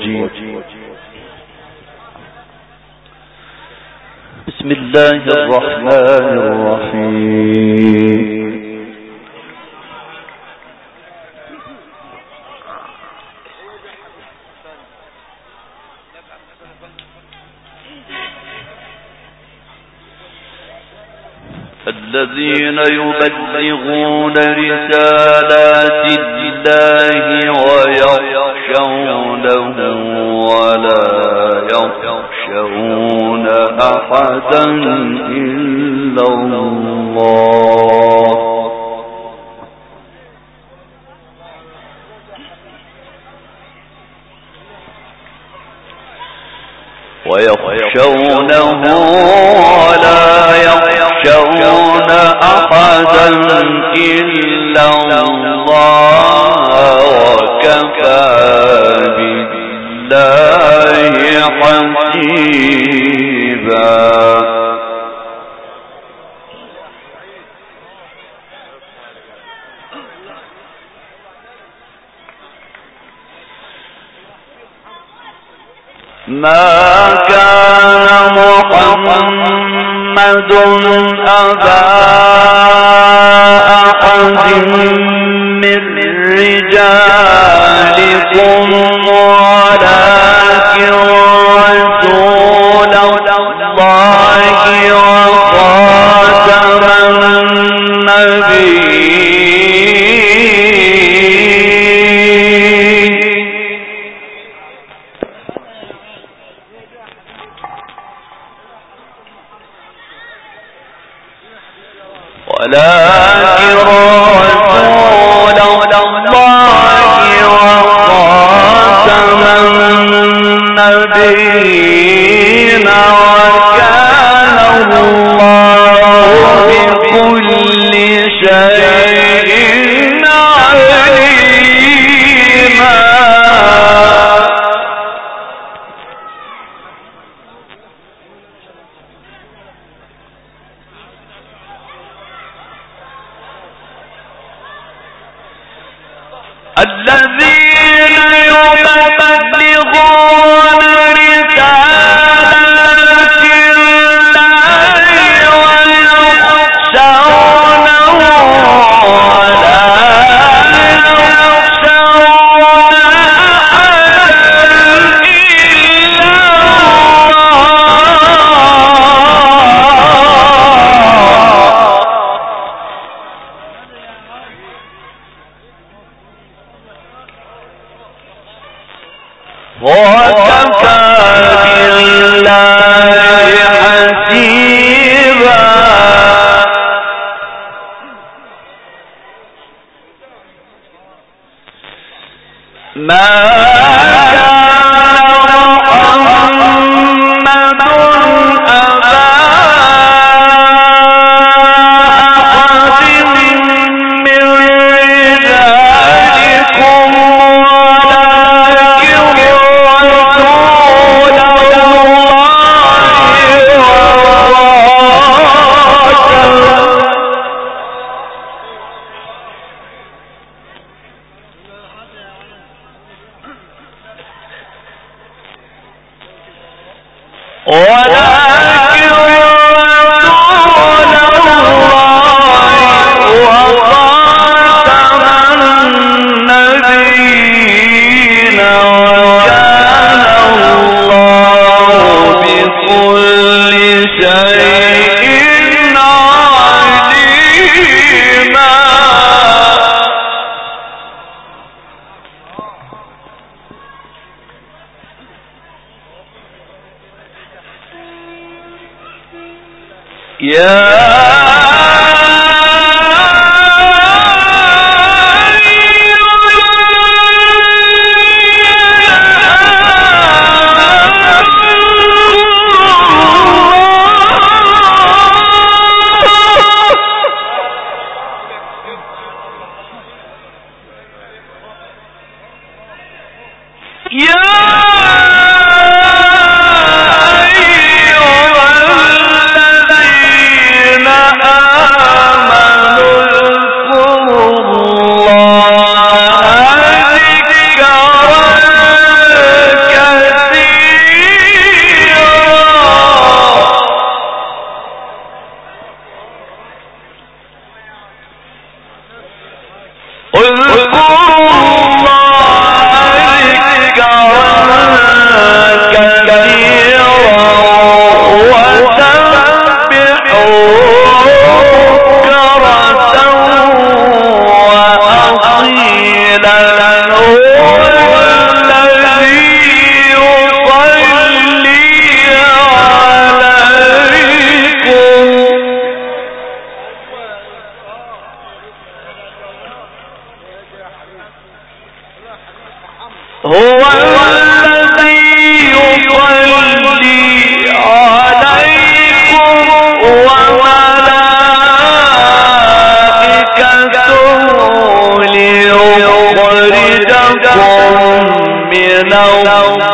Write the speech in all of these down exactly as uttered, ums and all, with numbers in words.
الرجيم. بسم الله الرحمن الرحيم. الذين يبلغون رسالات الله ويخشونه ولا يخشون أحدا إلا الله ويخشونه ولا يخشون أحدا إلا الله وكفى بالله حسيبا. ما كان محمد أبا أحد من رجالكم ولكن رسول الله وخاتم النبيين. ولكن رسول الله وخاتم النبيين وكان الله بكل شيء عليما. الذين يبلغون رسالات الله ويخشونه ولا يخشون أحدا إلا وكفى بالله حسيبا. ما كان محمد أبا أحد من رجالكم ولكن رسول الله وخاتم النبيين وكان الله بكل شيء عليما. يا كان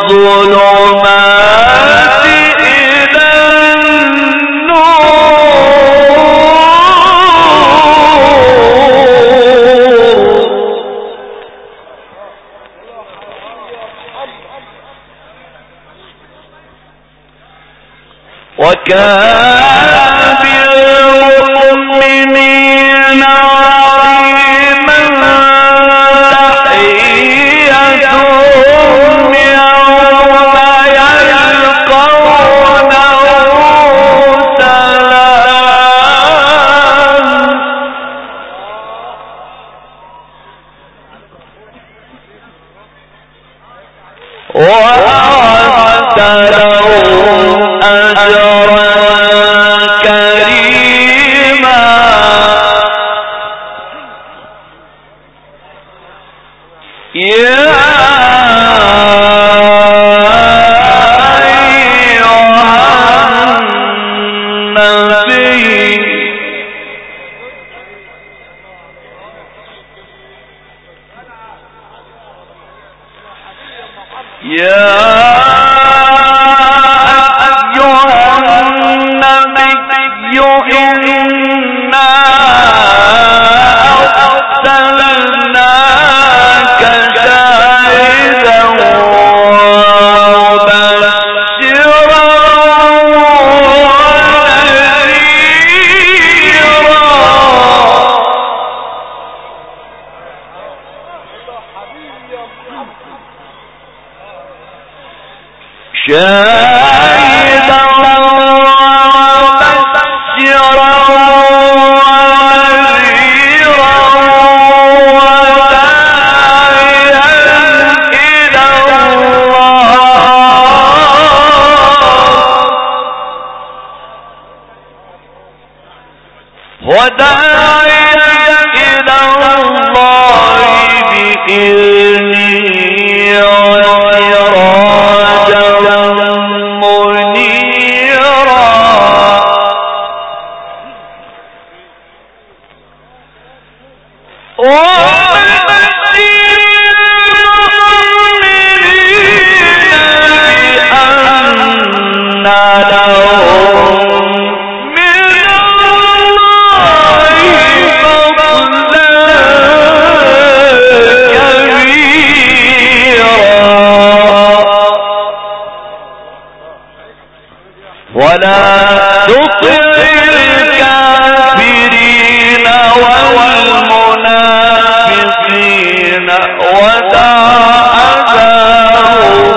الظلمات إلى النور وكان بالمؤمنين رحيما تحيتهم يوم يلقونه سلام وأعد لهم أجرا كريما يا أيها النبي يا شاهدا ومبشرا ونذيرا وداعيا إلى الله وداعيا إلى الله بإذنه ولا تطع الكافرين والمنافقين ودع أذاهم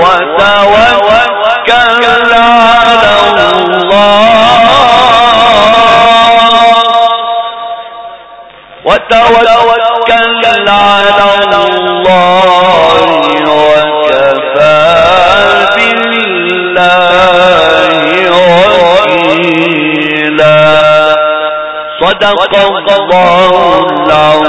وتوكل على الله وتوكل على الله وكفى بالله وكيلا صدق الله العظيم.